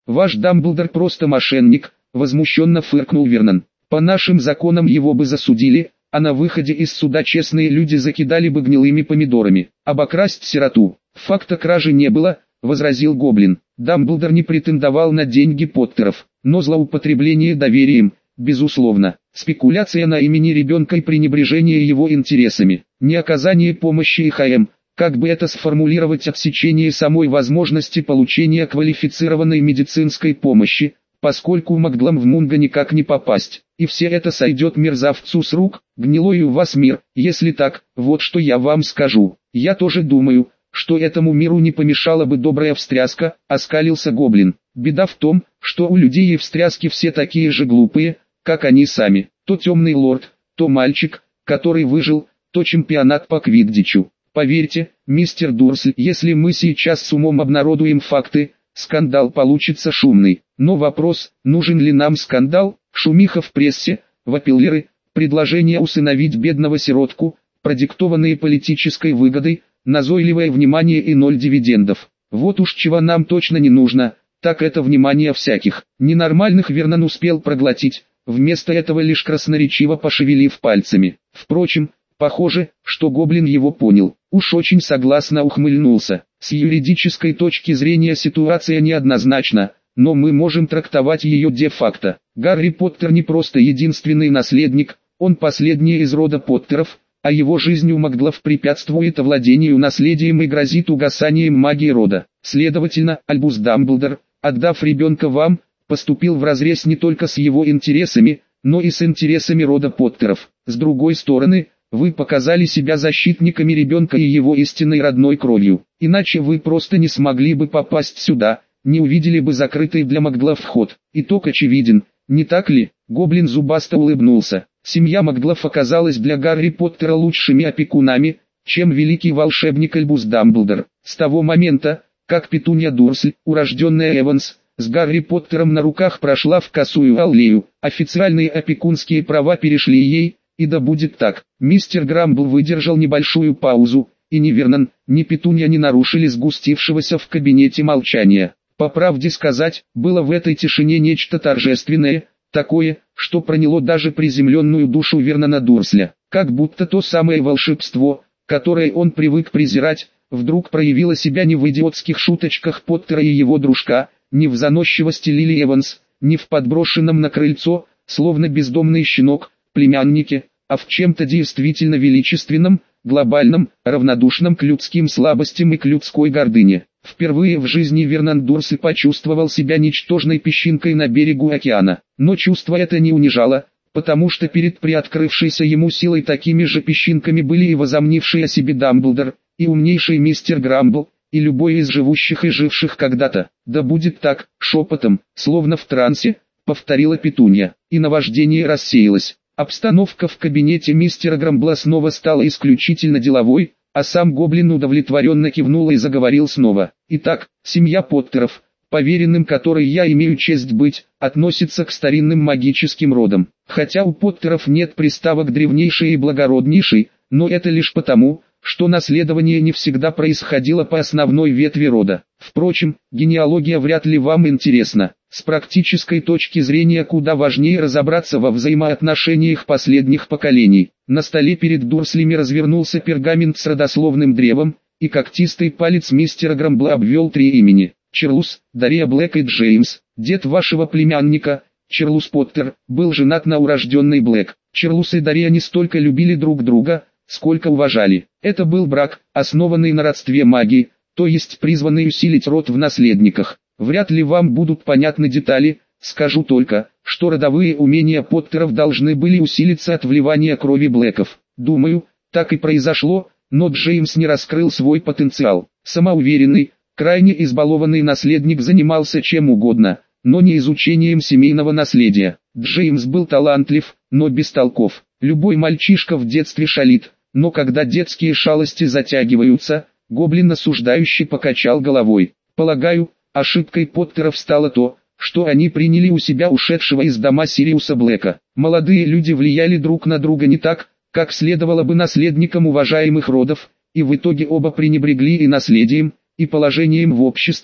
Ваш Дамблдор просто мошенник, возмущенно фыркнул Вернон. По нашим законам его бы засудили, а на выходе из суда честные люди закидали бы гнилыми помидорами. Обокрасть сироту. Факта кражи не было, возразил Гоблин. Дамблдор не претендовал на деньги Поттеров, но злоупотребление доверием, безусловно, спекуляция на имени ребенка и пренебрежение его интересами, не оказание помощи ИХМ, как бы это сформулировать, отсечение самой возможности получения квалифицированной медицинской помощи, поскольку маглам в Мунго никак не попасть, и все это сойдет мерзавцу с рук, гнилой у вас мир, если так, вот что я вам скажу, я тоже думаю, что этому миру не помешала бы добрая встряска, оскалился Гоблин. Беда в том, что у людей и встряски все такие же глупые, как они сами. То темный лорд, то мальчик, который выжил, то чемпионат по квиддичу. Поверьте, мистер Дурсль, если мы сейчас с умом обнародуем факты, скандал получится шумный. Но вопрос, нужен ли нам скандал, шумиха в прессе, вопиллеры, предложение усыновить бедного сиротку, продиктованные политической выгодой, назойливое внимание и 0 дивидендов. Вот уж чего нам точно не нужно, так это внимание всяких ненормальных. Вернон успел проглотить, вместо этого лишь красноречиво пошевелив пальцами. Впрочем, похоже, что Гоблин его понял, уж очень согласно ухмыльнулся. С юридической точки зрения ситуация неоднозначна, но мы можем трактовать ее де-факто. Гарри Поттер не просто единственный наследник, он последний из рода Поттеров, а его жизнь у маглов препятствует овладению наследием и грозит угасанием магии рода. Следовательно, Альбус Дамблдор, отдав ребенка вам, поступил вразрез не только с его интересами, но и с интересами рода Поттеров. С другой стороны, вы показали себя защитниками ребенка и его истинной родной кровью, иначе вы просто не смогли бы попасть сюда, не увидели бы закрытый для маглов вход. Итог очевиден, не так ли? Гоблин зубасто улыбнулся. Семья маглов оказалась для Гарри Поттера лучшими опекунами, чем великий волшебник Альбус Дамблдор. С того момента, как Петунья Дурсль, урожденная Эванс, с Гарри Поттером на руках прошла в Косую аллею, официальные опекунские права перешли ей, и да будет так. Мистер Грамбл выдержал небольшую паузу, и ни Вернон, ни Петунья не нарушили сгустившегося в кабинете молчания. По правде сказать, было в этой тишине нечто торжественное, такое, что проняло даже приземленную душу Вернона Дурсля, как будто то самое волшебство, которое он привык презирать, вдруг проявило себя не в идиотских шуточках Поттера и его дружка, не в заносчивости Лили Эванс, не в подброшенном на крыльцо, словно бездомный щенок, племяннике, а в чем-то действительно величественном, глобальном, равнодушном к людским слабостям и к людской гордыне. Впервые в жизни Вернон Дурсль почувствовал себя ничтожной песчинкой на берегу океана, но чувство это не унижало, потому что перед приоткрывшейся ему силой такими же песчинками были и возомнивший о себе Дамблдор, и умнейший мистер Грамбл, и любой из живущих и живших когда-то. Да будет так, шепотом, словно в трансе, повторила Петунья, и наваждение рассеялось. Обстановка в кабинете мистера Грамбла снова стала исключительно деловой, а сам Гоблин удовлетворенно кивнул и заговорил снова. Итак, семья Поттеров, поверенным которой я имею честь быть, относится к старинным магическим родам. Хотя у Поттеров нет приставок древнейший и благороднейший, но это лишь потому, что наследование не всегда происходило по основной ветви рода. Впрочем, генеалогия вряд ли вам интересна. С практической точки зрения куда важнее разобраться во взаимоотношениях последних поколений. На столе перед Дурслями развернулся пергамент с родословным древом, и когтистый палец мистера Грамбла обвел 3 имени. Чарльз, Дария Блэк и Джеймс, дед вашего племянника, Чарльз Поттер, был женат на урожденной Блэк. Чарльз и Дария не столько любили друг друга, сколько уважали. Это был брак, основанный на родстве магии, то есть призванный усилить род в наследниках. Вряд ли вам будут понятны детали, скажу только, что родовые умения Поттеров должны были усилиться от вливания крови Блэков. Думаю, так и произошло, но Джеймс не раскрыл свой потенциал. Самоуверенный, крайне избалованный наследник занимался чем угодно, но не изучением семейного наследия. Джеймс был талантлив, но бестолков. Любой мальчишка в детстве шалит, но когда детские шалости затягиваются, Гоблин осуждающе покачал головой. Полагаю, ошибкой Поттеров стало то, что они приняли у себя ушедшего из дома Сириуса Блэка. Молодые люди влияли друг на друга не так, как следовало бы наследникам уважаемых родов, и в итоге оба пренебрегли и наследием, и положением в обществе,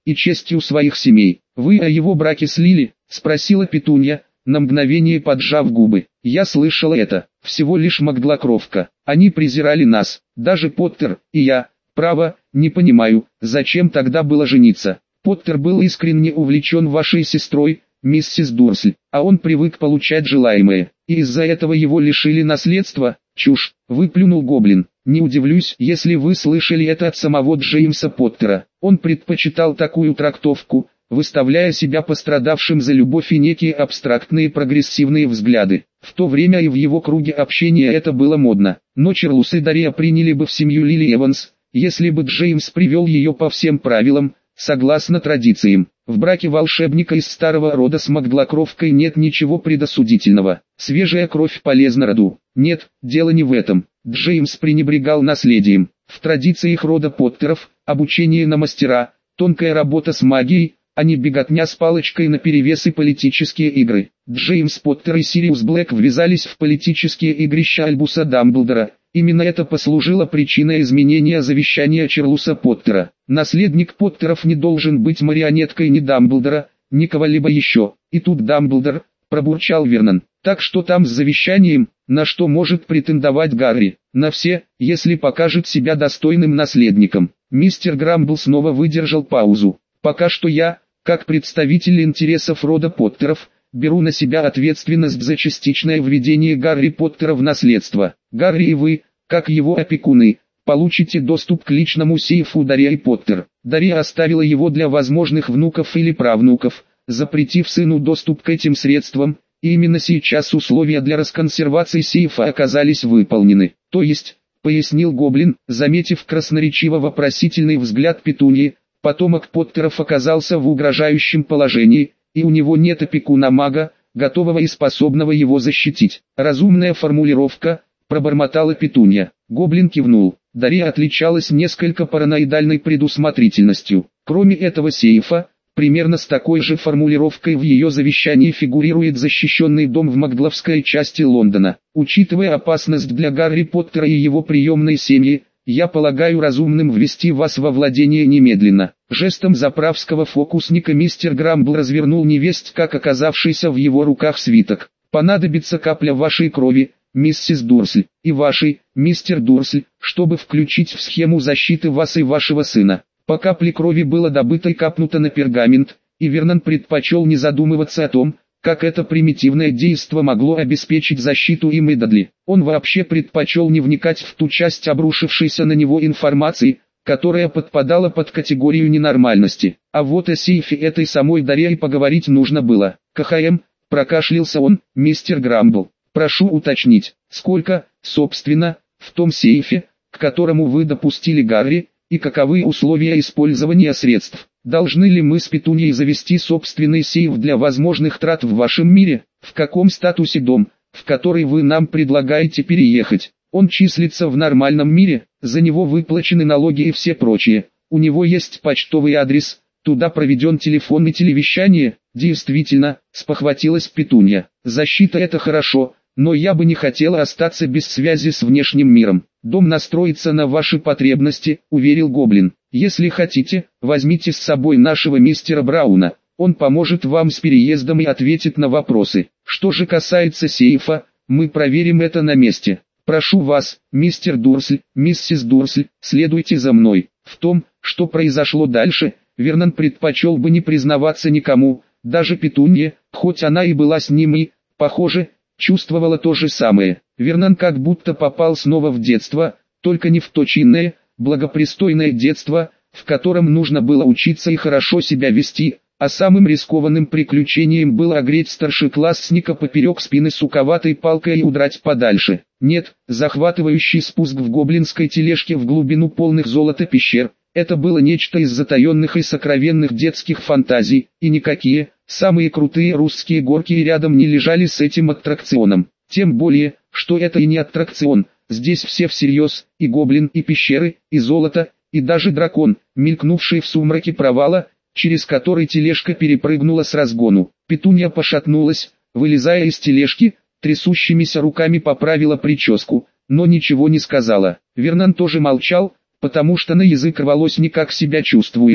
и честью своих семей. «Вы о его браке с Лили?» – спросила Петунья, на мгновение поджав губы. «Я слышала это, всего лишь моглокровка. Они презирали нас, даже Поттер и я. Право, не понимаю, зачем тогда было жениться. Поттер был искренне увлечен вашей сестрой, миссис Дурсль, а он привык получать желаемое, и из-за этого его лишили наследства». «Чушь», — выплюнул Гоблин. «Не удивлюсь, если вы слышали это от самого Джеймса Поттера. Он предпочитал такую трактовку, выставляя себя пострадавшим за любовь и некие абстрактные прогрессивные взгляды. В то время и в его круге общения это было модно. Но Чарльз и Дарья приняли бы в семью Лили Эванс, если бы Джеймс привел ее по всем правилам, согласно традициям. В браке волшебника из старого рода с моглокровкой нет ничего предосудительного. Свежая кровь полезна роду. Нет, дело не в этом. Джеймс пренебрегал наследием. В традициях рода Поттеров, обучение на мастера, тонкая работа с магией, а не беготня с палочкой наперевес и политические игры. Джеймс Поттер и Сириус Блэк ввязались в политические игрища Альбуса Дамблдора. Именно это послужило причиной изменения завещания Чарльза Поттера. Наследник Поттеров не должен быть марионеткой ни Дамблдора, ни кого-либо еще. И тут Дамблдор, пробурчал Вернон. Так что там с завещанием, на что может претендовать Гарри? На все, если покажет себя достойным наследником. Мистер Грамбл снова выдержал паузу. Пока что я, как представитель интересов рода Поттеров, беру на себя ответственность за частичное введение Гарри Поттера в наследство. Гарри и вы, как его опекуны, получите доступ к личному сейфу Дарьи Поттер. Дарья оставила его для возможных внуков или правнуков, запретив сыну доступ к этим средствам, и именно сейчас условия для расконсервации сейфа оказались выполнены. То есть, пояснил Гоблин, заметив красноречиво вопросительный взгляд Петуньи, потомок Поттеров оказался в угрожающем положении, и у него нет опекуна-мага, готового и способного его защитить. Разумная формулировка, пробормотала Петунья. Гоблин кивнул. Дарья отличалась несколько параноидальной предусмотрительностью. Кроме этого сейфа, примерно с такой же формулировкой в ее завещании фигурирует защищенный дом в Магловской части Лондона. Учитывая опасность для Гарри Поттера и его приемной семьи, я полагаю разумным ввести вас во владение немедленно. Жестом заправского фокусника мистер Грамбл развернул невесть, как оказавшийся в его руках свиток. Понадобится капля вашей крови, миссис Дурсль, и вашей, мистер Дурсль, чтобы включить в схему защиты вас и вашего сына. По капле крови было добыто и капнуто на пергамент, и Вернон предпочел не задумываться о том, как это примитивное действо могло обеспечить защиту им и Дадли. Он вообще предпочел не вникать в ту часть обрушившейся на него информации, которая подпадала под категорию ненормальности. А вот о сейфе этой самой Дарьи поговорить нужно было. КХМ, прокашлялся он, мистер Грамбл. Прошу уточнить, сколько, собственно, в том сейфе, к которому вы допустили Гарри, и каковы условия использования средств? Должны ли мы с Петуньей завести собственный сейф для возможных трат в вашем мире? В каком статусе дом, в который вы нам предлагаете переехать? Он числится в нормальном мире, за него выплачены налоги и все прочее. У него есть почтовый адрес, туда проведен телефон и телевещание. Действительно, спохватилась Петунья. Защита — это хорошо, но я бы не хотела остаться без связи с внешним миром. Дом настроится на ваши потребности, уверил Гоблин. Если хотите, возьмите с собой нашего мистера Брауна, он поможет вам с переездом и ответит на вопросы. Что же касается сейфа, мы проверим это на месте. Прошу вас, мистер Дурсль, миссис Дурсль, следуйте за мной. В том, что произошло дальше, Вернон предпочел бы не признаваться никому, даже Петунье, хоть она и была с ним и, похоже, чувствовала то же самое. Вернон как будто попал снова в детство, только не в то чинное, благопристойное детство, в котором нужно было учиться и хорошо себя вести, а самым рискованным приключением было огреть старшеклассника поперек спины суковатой палкой и удрать подальше. Нет, захватывающий спуск в гоблинской тележке в глубину полных золота пещер, это было нечто из затаенных и сокровенных детских фантазий, и никакие, самые крутые русские горки рядом не лежали с этим аттракционом. Тем более, что это и не аттракцион, здесь все всерьез, и гоблин, и пещеры, и золото, и даже дракон, мелькнувший в сумраке провала, через который тележка перепрыгнула с разгону. Петунья пошатнулась, вылезая из тележки, трясущимися руками поправила прическу, но ничего не сказала. Вернон тоже молчал, потому что на язык рвалось «не как себя чувствуешь»,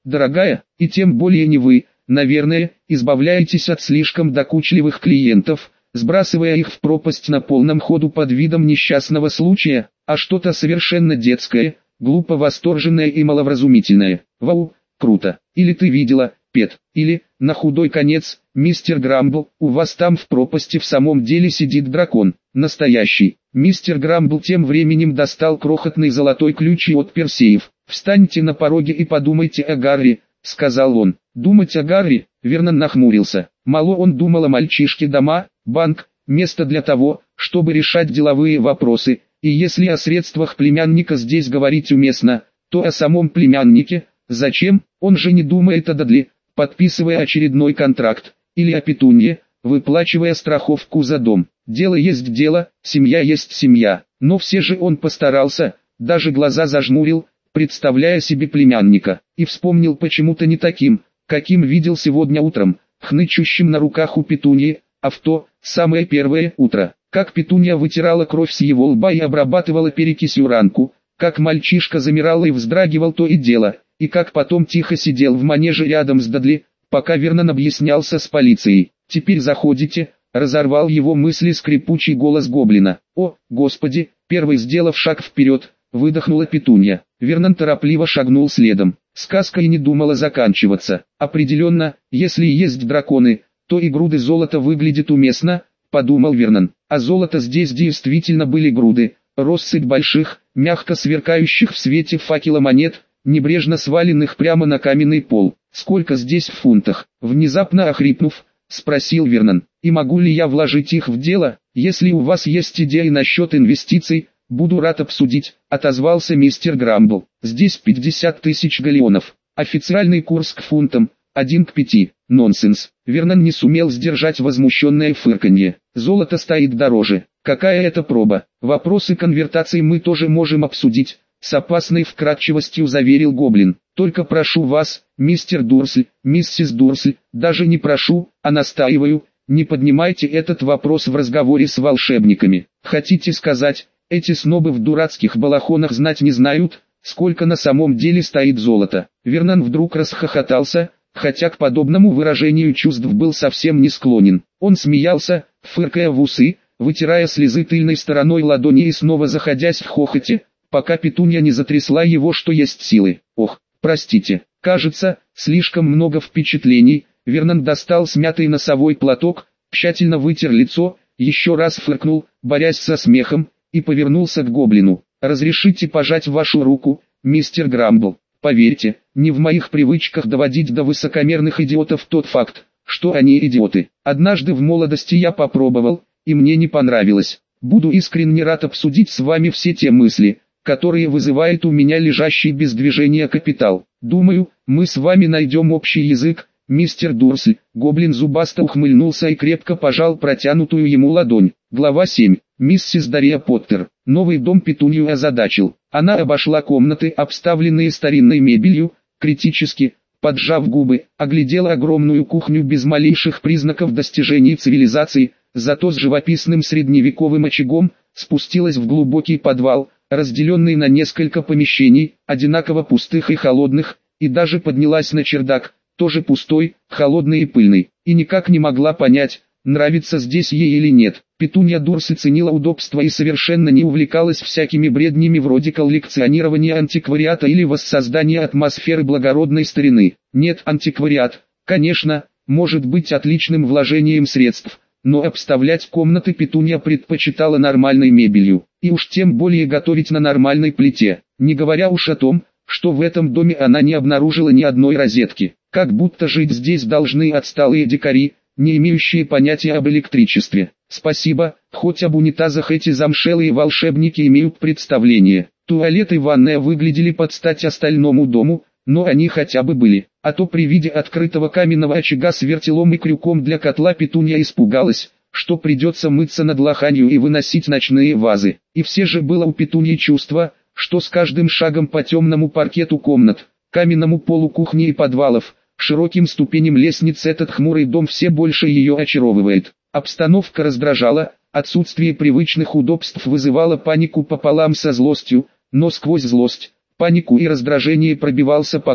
дорогая, и тем более не вы, наверное, избавляетесь от слишком докучливых клиентов, сбрасывая их в пропасть на полном ходу под видом несчастного случая, а что-то совершенно детское, глупо восторженное и маловразумительное. Вау, круто. Или ты видела, Пет, или, на худой конец, мистер Грамбл, у вас там в пропасти в самом деле сидит дракон, настоящий. Мистер Грамбл тем временем достал крохотный золотой ключ и отпер сейф. «Встаньте на пороге и подумайте о Гарри», — сказал он. Думать о Гарри, Вернон нахмурился. Мало он думал о мальчишке, дома, банк, место для того, чтобы решать деловые вопросы, и если о средствах племянника здесь говорить уместно, то о самом племяннике, зачем, он же не думает о Дадли, подписывая очередной контракт, или о Петунье, выплачивая страховку за дом. Дело есть дело, семья есть семья, но все же он постарался, даже глаза зажмурил, представляя себе племянника, и вспомнил почему-то не таким, каким видел сегодня утром, хнычущим на руках у Петуньи, а в то, самое первое утро, как Петунья вытирала кровь с его лба и обрабатывала перекисью ранку, как мальчишка замирал и вздрагивал то и дело, и как потом тихо сидел в манеже рядом с Дадли, пока Вернон объяснялся с полицией. «Теперь заходите», — разорвал его мысли скрипучий голос гоблина. «О, Господи!» Первый сделав шаг вперед, выдохнула Петунья. Вернон торопливо шагнул следом. Сказка и не думала заканчиваться. Определенно, если и есть драконы, то и груды золота выглядят уместно, подумал Вернон. А золото здесь действительно были груды, россыпь больших, мягко сверкающих в свете факела монет, небрежно сваленных прямо на каменный пол. «Сколько здесь в фунтах?» Внезапно охрипнув, спросил Вернон. «И могу ли я вложить их в дело? Если у вас есть идеи насчет инвестиций, буду рад обсудить», — отозвался мистер Грамбл. «Здесь 50 тысяч галеонов. Официальный курс к фунтам, 1 к 5. Нонсенс». Вернон не сумел сдержать возмущенное фырканье. «Золото стоит дороже. Какая это проба? Вопросы конвертации мы тоже можем обсудить», — с опасной вкратчивостью заверил гоблин. «Только прошу вас, мистер Дурсль, миссис Дурсль, даже не прошу, а настаиваю, не поднимайте этот вопрос в разговоре с волшебниками. Хотите сказать, эти снобы в дурацких балахонах знать не знают, сколько на самом деле стоит золото?» Вернон вдруг расхохотался, хотя к подобному выражению чувств был совсем не склонен. Он смеялся, фыркая в усы, вытирая слезы тыльной стороной ладони и снова заходясь в хохоте, пока Петунья не затрясла его что есть силы. «Ох, простите, кажется, слишком много впечатлений». Вернон достал смятый носовой платок, тщательно вытер лицо, еще раз фыркнул, борясь со смехом, и повернулся к гоблину. «Разрешите пожать вашу руку, мистер Грамбл? Поверьте, не в моих привычках доводить до высокомерных идиотов тот факт, что они идиоты. Однажды в молодости я попробовал, и мне не понравилось. Буду искренне рад обсудить с вами все те мысли, которые вызывает у меня лежащий без движения капитал. Думаю, мы с вами найдем общий язык, мистер Дурсль». Гоблин зубасто ухмыльнулся и крепко пожал протянутую ему ладонь. Глава 7. Миссис Дарья Поттер. Новый дом Петунью озадачил. Она обошла комнаты, обставленные старинной мебелью, критически, поджав губы, оглядела огромную кухню без малейших признаков достижений цивилизации, зато с живописным средневековым очагом, спустилась в глубокий подвал, разделенный на несколько помещений, одинаково пустых и холодных, и даже поднялась на чердак, тоже пустой, холодный и пыльный, и никак не могла понять, нравится здесь ей или нет. Петунья Дурсль ценила удобство и совершенно не увлекалась всякими бреднями вроде коллекционирования антиквариата или воссоздания атмосферы благородной старины. Нет, антиквариат, конечно, может быть отличным вложением средств, но обставлять комнаты Петунья предпочитала нормальной мебелью, и уж тем более готовить на нормальной плите, не говоря уж о том, что в этом доме она не обнаружила ни одной розетки, как будто жить здесь должны отсталые дикари, не имеющие понятия об электричестве. Спасибо, хоть об унитазах эти замшелые волшебники имеют представление. Туалет и ванная выглядели под стать остальному дому, но они хотя бы были, а то при виде открытого каменного очага с вертелом и крюком для котла Петунья испугалась, что придется мыться над лоханью и выносить ночные вазы. И все же было у Петуньи чувство, что с каждым шагом по темному паркету комнат, каменному полу кухни и подвалов, широким ступеням лестниц этот хмурый дом все больше ее очаровывает. Обстановка раздражала, отсутствие привычных удобств вызывало панику пополам со злостью, но сквозь злость, панику и раздражение пробивался покой.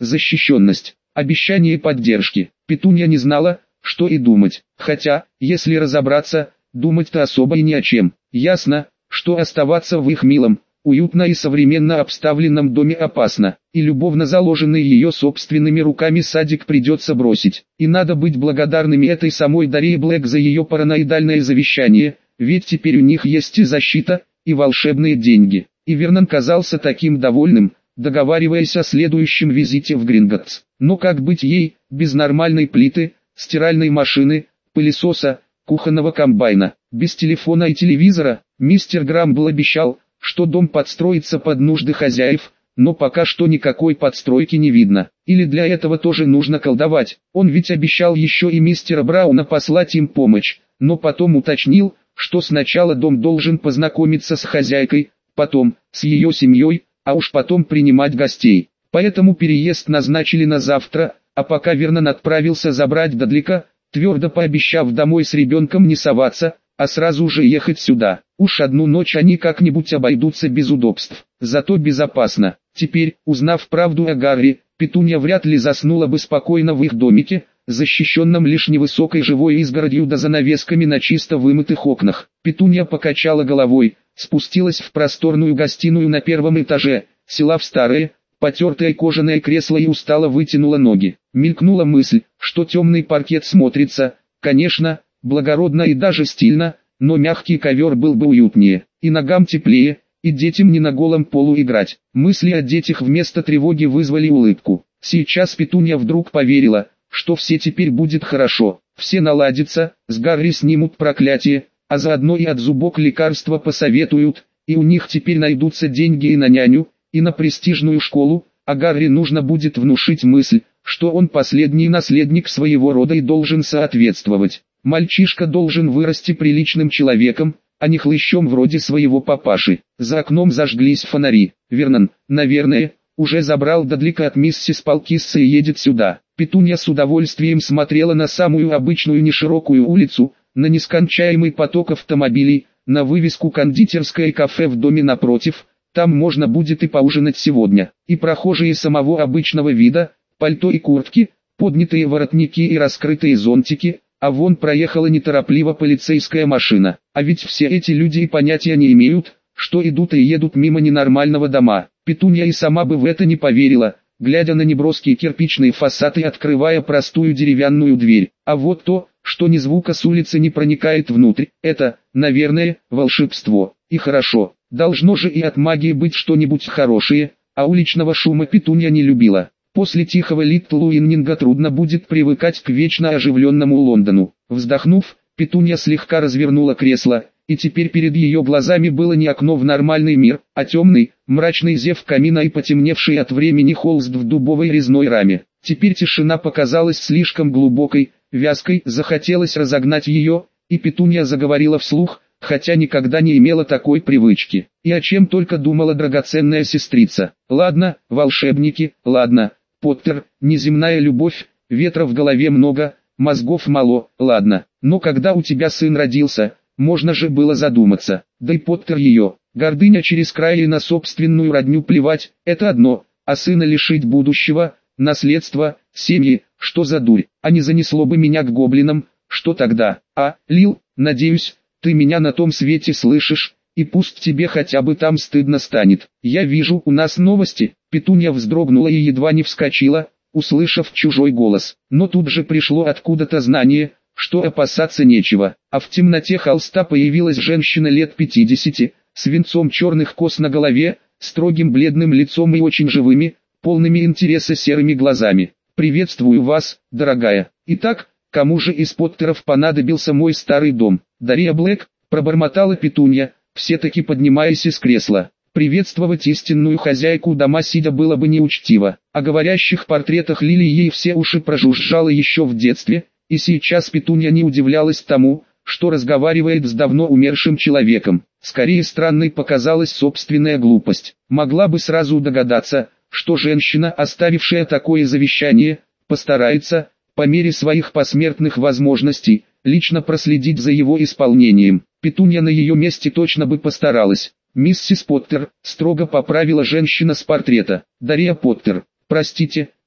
защищенность, обещание поддержки. Петунья не знала, что и думать, хотя, если разобраться, думать-то особо и ни о чем. Ясно, что оставаться в их милом, уютно и современно обставленном доме опасно, и любовно заложенный ее собственными руками садик придется бросить. И надо быть благодарными этой самой Дарье Блэк за ее параноидальное завещание, ведь теперь у них есть и защита, и волшебные деньги. И Вернон казался таким довольным, договариваясь о следующем визите в Гринготтс. Но как быть ей, без нормальной плиты, стиральной машины, пылесоса, кухонного комбайна, без телефона и телевизора? Мистер Грамбл обещал, что дом подстроится под нужды хозяев, но пока что никакой подстройки не видно. Или для этого тоже нужно колдовать? Он ведь обещал еще и мистера Брауна послать им помощь, но потом уточнил, что сначала дом должен познакомиться с хозяйкой, потом с ее семьей, а уж потом принимать гостей. Поэтому переезд назначили на завтра, а пока Вернон отправился забрать Дадлика, твердо пообещав домой с ребенком не соваться, а сразу же ехать сюда. Уж одну ночь они как-нибудь обойдутся без удобств, зато безопасно. Теперь, узнав правду о Гарри, Петунья вряд ли заснула бы спокойно в их домике, защищенном лишь невысокой живой изгородью да занавесками на чисто вымытых окнах. Петунья покачала головой, спустилась в просторную гостиную на первом этаже, села в старое, потертое кожаное кресло и устало вытянула ноги. Мелькнула мысль, что темный паркет смотрится, конечно, благородно и даже стильно, но мягкий ковер был бы уютнее, и ногам теплее, и детям не на голом полу играть. Мысли о детях вместо тревоги вызвали улыбку. Сейчас Петунья вдруг поверила, что все теперь будет хорошо, все наладится, с Гарри снимут проклятие, а заодно и от зубок лекарства посоветуют, и у них теперь найдутся деньги и на няню, и на престижную школу, а Гарри нужно будет внушить мысль, что он последний наследник своего рода и должен соответствовать. Мальчишка должен вырасти приличным человеком, а не хлыщом вроде своего папаши. За окном зажглись фонари. Вернон, наверное, уже забрал Дадлика от миссис Палкисса и едет сюда. Петунья с удовольствием смотрела на самую обычную неширокую улицу, на нескончаемый поток автомобилей, на вывеску «Кондитерское кафе» в доме напротив. Там можно будет и поужинать сегодня. И прохожие самого обычного вида, пальто и куртки, поднятые воротники и раскрытые зонтики, а вон проехала неторопливо полицейская машина. А ведь все эти люди и понятия не имеют, что идут и едут мимо ненормального дома. Петунья и сама бы в это не поверила, глядя на неброский кирпичный фасад и открывая простую деревянную дверь. А вот то, что ни звука с улицы не проникает внутрь, это, наверное, волшебство. И хорошо, должно же и от магии быть что-нибудь хорошее, а уличного шума Петунья не любила. После тихого Литл Уиннинга трудно будет привыкать к вечно оживленному Лондону. Вздохнув, Петунья слегка развернула кресло, и теперь перед ее глазами было не окно в нормальный мир, а темный, мрачный зев камина и потемневший от времени холст в дубовой резной раме. Теперь тишина показалась слишком глубокой, вязкой, захотелось разогнать ее, и Петунья заговорила вслух, хотя никогда не имела такой привычки. И о чем только думала драгоценная сестрица. Ладно, волшебники, ладно, Поттер, неземная любовь, ветра в голове много, мозгов мало, ладно, но когда у тебя сын родился, можно же было задуматься. Да и Поттер ее, гордыня через край и на собственную родню плевать, это одно, а сына лишить будущего, наследства, семьи, что за дурь, а не занесло бы меня к гоблинам, что тогда? А, Лил, надеюсь, ты меня на том свете слышишь, и пусть тебе хотя бы там стыдно станет. Я вижу, у нас новости. Петунья вздрогнула и едва не вскочила, услышав чужой голос. Но тут же пришло откуда-то знание, что опасаться нечего. А в темноте холста появилась женщина лет 50, с венцом черных кос на голове, строгим бледным лицом и очень живыми, полными интереса серыми глазами. «Приветствую вас, дорогая. Итак, кому же из Поттеров понадобился мой старый дом?» «Дарья Блэк», пробормотала Петунья, все-таки поднимаясь из кресла. Приветствовать истинную хозяйку дома сидя было бы неучтиво. О говорящих портретах Лили ей все уши прожужжало еще в детстве, и сейчас Петунья не удивлялась тому, что разговаривает с давно умершим человеком. Скорее странной показалась собственная глупость. Могла бы сразу догадаться, что женщина, оставившая такое завещание, постарается, по мере своих посмертных возможностей, лично проследить за его исполнением. Петунья на ее месте точно бы постаралась. «Миссис Поттер», строго поправила женщина с портрета. «Дарья Поттер, простите,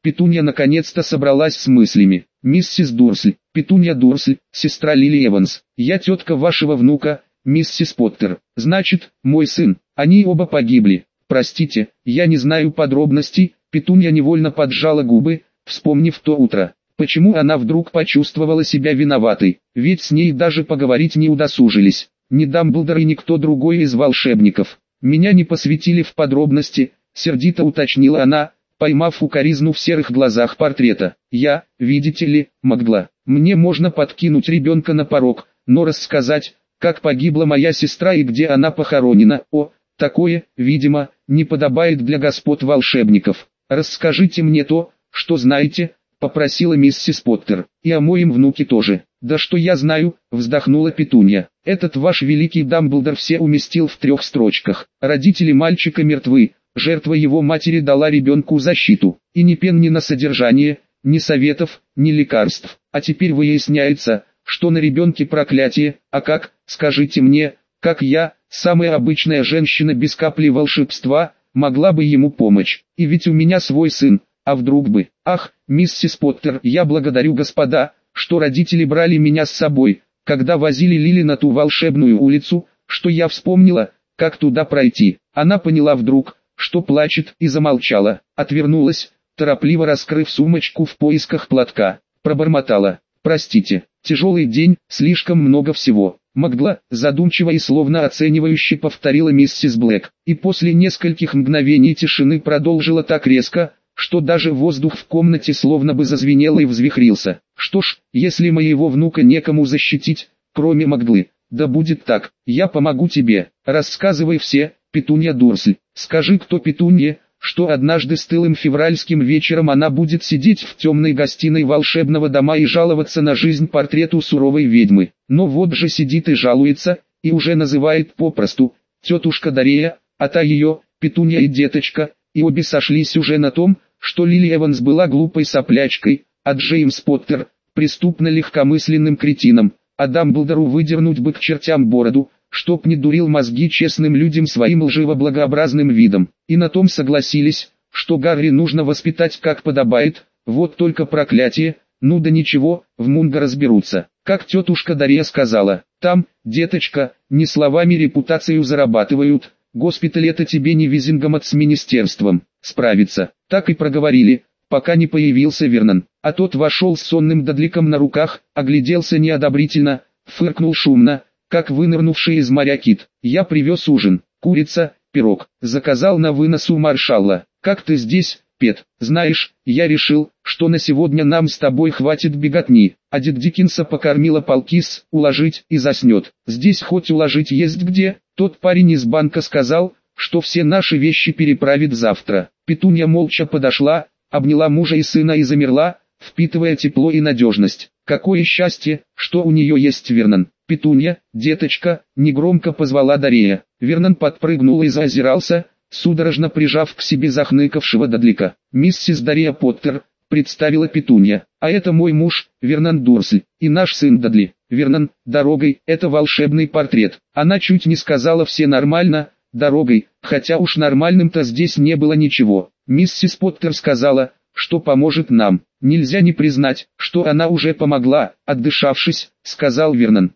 Петунья наконец-то собралась с мыслями. «Миссис Дурсль, Петунья Дурсль, сестра Лили Эванс, я тетка вашего внука, миссис Поттер. Значит, мой сын, они оба погибли. Простите, я не знаю подробностей». Петунья невольно поджала губы, вспомнив то утро. Почему она вдруг почувствовала себя виноватой? Ведь с ней даже поговорить не удосужились. Ни Дамблдор и никто другой из волшебников. «Меня не посвятили в подробности», — сердито уточнила она, поймав укоризну в серых глазах портрета. «Я, видите ли, могла. Мне можно подкинуть ребенка на порог, но рассказать, как погибла моя сестра и где она похоронена, такое, видимо, не подобает для господ волшебников. Расскажите мне то, что знаете», — попросила миссис Поттер. «И о моем внуке тоже». «Да что я знаю», — вздохнула Петунья. «Этот ваш великий Дамблдор все уместил в 3 строчках. Родители мальчика мертвы, жертва его матери дала ребенку защиту. И ни пен ни на содержание, ни советов, ни лекарств. А теперь выясняется, что на ребенке проклятие. А как, скажите мне, как я, самая обычная женщина без капли волшебства, могла бы ему помочь? И ведь у меня свой сын, а вдруг бы? Ах, миссис Поттер, я благодарю господа, что родители брали меня с собой, когда возили Лили на ту волшебную улицу, что я вспомнила, как туда пройти». Она поняла вдруг, что плачет, и замолчала, отвернулась, торопливо раскрыв сумочку в поисках платка, пробормотала: «Простите, тяжелый день, слишком много всего». «Могла», задумчиво и словно оценивающе повторила миссис Блэк, и после нескольких мгновений тишины продолжила так резко, что даже воздух в комнате словно бы зазвенел и взвихрился. «Что ж, если моего внука некому защитить, кроме Маглы, да будет так, я помогу тебе. Рассказывай все, Петунья Дурсль. Скажи, кто Петунья, что однажды стылым февральским вечером она будет сидеть в темной гостиной волшебного дома и жаловаться на жизнь портрету суровой ведьмы. Но вот же сидит и жалуется, и уже называет попросту тетушка Дарея, а та ее, Петунья и деточка, и обе сошлись уже на том, что Лили Эванс была глупой соплячкой, а Джеймс Поттер – преступно легкомысленным кретином, а Дамблдору выдернуть бы к чертям бороду, чтоб не дурил мозги честным людям своим лживо-благообразным видом. И на том согласились, что Гарри нужно воспитать как подобает, вот только проклятие, ну да ничего, в Мунго разберутся. Как тетушка Дарья сказала, там, деточка, не словами репутацию зарабатывают, госпиталь это тебе не Визингомат с министерством, справиться. Так и проговорили, пока не появился Вернон, а тот вошел с сонным Дадликом на руках, огляделся неодобрительно, фыркнул шумно, как вынырнувший из моря кит. «Я привез ужин, курица, пирог, заказал на вынос у маршала. Как ты здесь, Пет? Знаешь, я решил, что на сегодня нам с тобой хватит беготни, а дед Диккенса покормила полкис, уложить и заснет. Здесь хоть уложить есть где?» Тот парень из банка сказал, что все наши вещи переправит завтра. Петунья молча подошла, обняла мужа и сына и замерла, впитывая тепло и надежность. Какое счастье, что у нее есть Вернон. «Петунья, деточка», негромко позвала Дарея. Вернон подпрыгнул и заозирался, судорожно прижав к себе захныкавшего Дадлика. «Миссис Дарея Поттер», представила Петунья, «а это мой муж, Вернон Дурсль, и наш сын Дадли. Вернон, дорогой, это волшебный портрет». Она чуть не сказала «все нормально», дорогой, хотя уж нормальным-то здесь не было ничего. Миссис Поттер сказала, что поможет нам. Нельзя не признать, что она уже помогла, отдышавшись, сказал Вернон.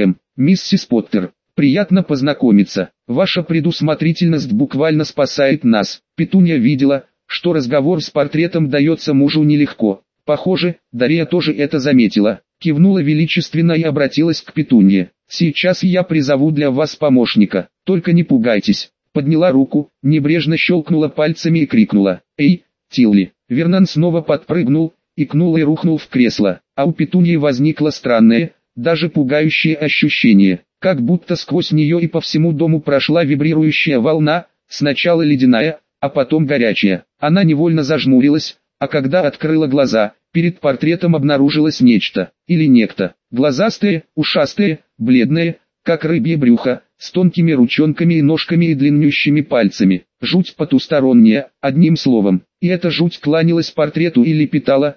Миссис Поттер, приятно познакомиться. Ваша предусмотрительность буквально спасает нас». Петунья видела, что разговор с портретом дается мужу нелегко. Похоже, Дарья тоже это заметила. Кивнула величественно и обратилась к Петунье. «Сейчас я призову для вас помощника, только не пугайтесь». Подняла руку, небрежно щелкнула пальцами и крикнула: «Эй, Тилли!» Вернон снова подпрыгнул, икнул и рухнул в кресло, а у Петуньи возникло странное, даже пугающее ощущение, как будто сквозь нее и по всему дому прошла вибрирующая волна, сначала ледяная, а потом горячая. Она невольно зажмурилась, а когда открыла глаза, перед портретом обнаружилось нечто, или некто, глазастое, ушастое, бледное, как рыбье брюхо, с тонкими ручонками и ножками и длиннющими пальцами. Жуть потусторонняя, одним словом. И эта жуть кланялась портрету и лепетала,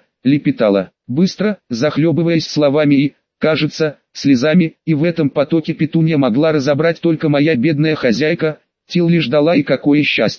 быстро, захлебываясь словами и, кажется, слезами, и в этом потоке Петунья могла разобрать только моя бедная хозяйка, Тилли ждала, и какое счастье.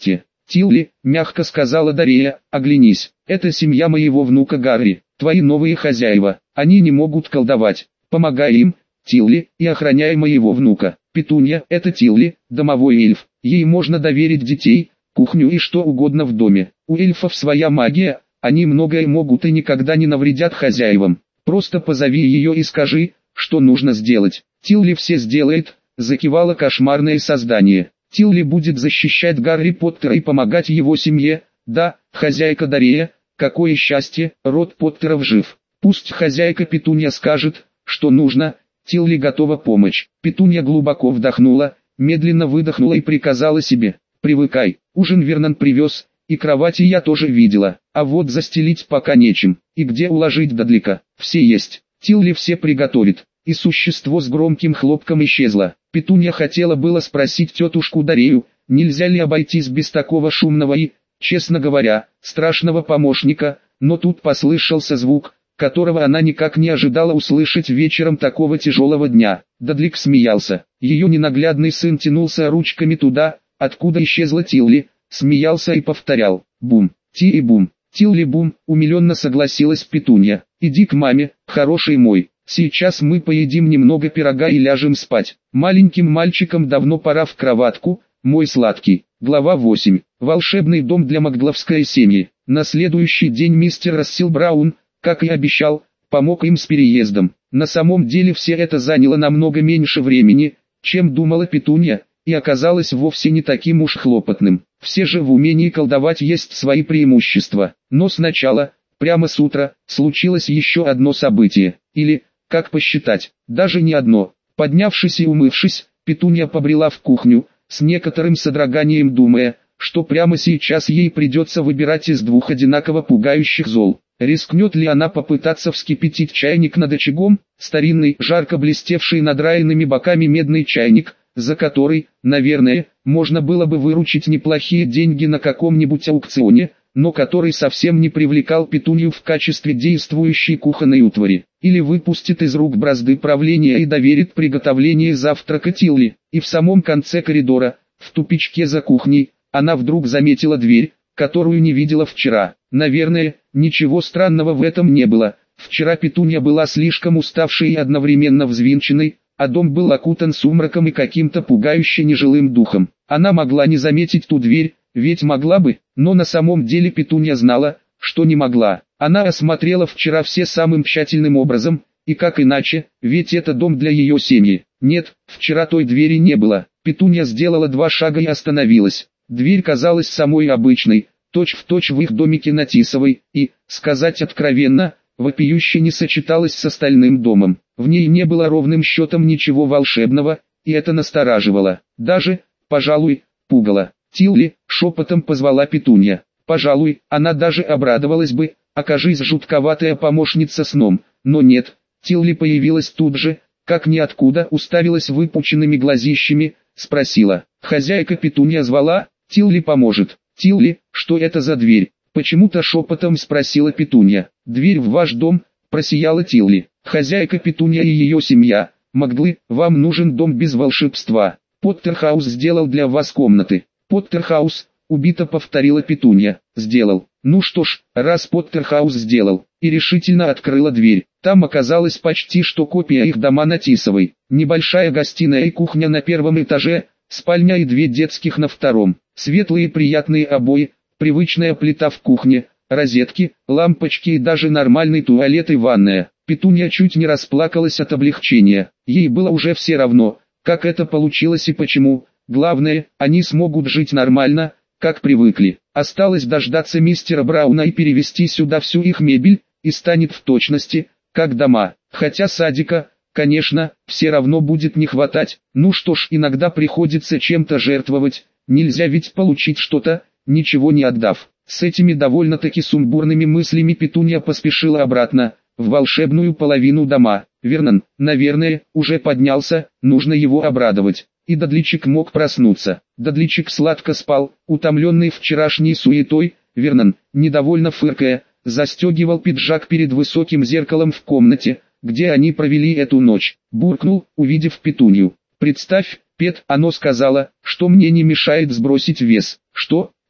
«Тилли», — мягко сказала Дарья, — «оглянись, это семья моего внука Гарри, твои новые хозяева, они не могут колдовать, помогай им, Тилли, и охраняй моего внука. Петунья, это Тилли, домовой эльф, ей можно доверить детей, кухню и что угодно в доме, у эльфов своя магия, они многое могут и никогда не навредят хозяевам, просто позови ее и скажи, что нужно сделать». «Тилли все сделает», — закивало кошмарное создание. «Тилли будет защищать Гарри Поттера и помогать его семье, да, хозяйка Дарья, какое счастье, род Поттеров жив. Пусть хозяйка Петунья скажет, что нужно, Тилли готова помочь». Петунья глубоко вдохнула, медленно выдохнула и приказала себе: «Привыкай, ужин Вернон привез, и кровати я тоже видела, а вот застелить пока нечем, и где уложить Дадлика, все есть, Тилли все приготовит». И существо с громким хлопком исчезло. Петунья хотела было спросить тетушку Дарью, нельзя ли обойтись без такого шумного и, честно говоря, страшного помощника, но тут послышался звук, которого она никак не ожидала услышать вечером такого тяжелого дня. Дадлик смеялся. Ее ненаглядный сын тянулся ручками туда, откуда исчезла Тилли, смеялся и повторял: «Бум, ти и бум, Тилли бум», умиленно согласилась Петунья. «Иди к маме, хороший мой. Сейчас мы поедим немного пирога и ляжем спать. Маленьким мальчикам давно пора в кроватку, мой сладкий». Глава 8. Волшебный дом для магловской семьи. На следующий день мистер Рассел Браун, как и обещал, помог им с переездом. На самом деле все это заняло намного меньше времени, чем думала Петунья, и оказалось вовсе не таким уж хлопотным. Все же в умении колдовать есть свои преимущества. Но сначала, прямо с утра, случилось еще одно событие. Или, как посчитать, даже не одно. Поднявшись и умывшись, Петунья побрела в кухню, с некоторым содроганием думая, что прямо сейчас ей придется выбирать из двух одинаково пугающих зол. Рискнет ли она попытаться вскипятить чайник над очагом, старинный, жарко блестевший надраенными боками медный чайник, за который, наверное, можно было бы выручить неплохие деньги на каком-нибудь аукционе, но который совсем не привлекал Петунью в качестве действующей кухонной утвари, или выпустит из рук бразды правления и доверит приготовление завтрака Тилли. И в самом конце коридора, в тупичке за кухней, она вдруг заметила дверь, которую не видела вчера. Наверное, ничего странного в этом не было. Вчера Петунья была слишком уставшей и одновременно взвинченной, а дом был окутан сумраком и каким-то пугающе нежилым духом. Она могла не заметить ту дверь, ведь могла бы, но на самом деле Петунья знала, что не могла. Она осмотрела вчера все самым тщательным образом, и как иначе, ведь это дом для ее семьи. Нет, вчера той двери не было. Петунья сделала 2 шага и остановилась. Дверь казалась самой обычной, точь-в-точь в их домике на Тисовой, и, сказать откровенно, вопиюще не сочеталась с остальным домом. В ней не было ровным счетом ничего волшебного, и это настораживало. Даже, пожалуй, пугало. «Тилли», — шепотом позвала Петунья. Пожалуй, она даже обрадовалась бы, окажись жутковатая помощница сном, но нет. Тилли появилась тут же, как ниоткуда, уставилась выпученными глазищами, спросила: «Хозяйка Петунья звала, Тилли поможет». «Тилли, что это за дверь?» — почему-то шепотом спросила Петунья. «Дверь в ваш дом», — просияла Тилли. «Хозяйка Петунья и ее семья, Маглы, вам нужен дом без волшебства. Поттерхаус сделал для вас комнаты». «Поттерхаус», — убито повторила Петунья. «Сделал. Ну что ж, раз Поттерхаус сделал», и решительно открыла дверь. Там оказалась почти что копия их дома на Тисовой. Небольшая гостиная и кухня на 1 этаже, спальня и 2 детских на 2. Светлые приятные обои, привычная плита в кухне, розетки, лампочки и даже нормальный туалет и ванная. Петунья чуть не расплакалась от облегчения. Ей было уже все равно, как это получилось и почему. Главное, они смогут жить нормально, как привыкли. Осталось дождаться мистера Брауна и перевезти сюда всю их мебель, и станет в точности, как дома. Хотя садика, конечно, все равно будет не хватать. Ну что ж, иногда приходится чем-то жертвовать, нельзя ведь получить что-то, ничего не отдав. С этими довольно-таки сумбурными мыслями Петунья поспешила обратно, в волшебную половину дома. Вернон, наверное, уже поднялся, нужно его обрадовать. И Дадличик мог проснуться. Дадличик сладко спал, утомленный вчерашней суетой. Вернон, недовольно фыркая, застегивал пиджак перед высоким зеркалом в комнате, где они провели эту ночь. Буркнул, увидев Петунью. «Представь, Пет, оно сказала, что мне не мешает сбросить вес». «Что? К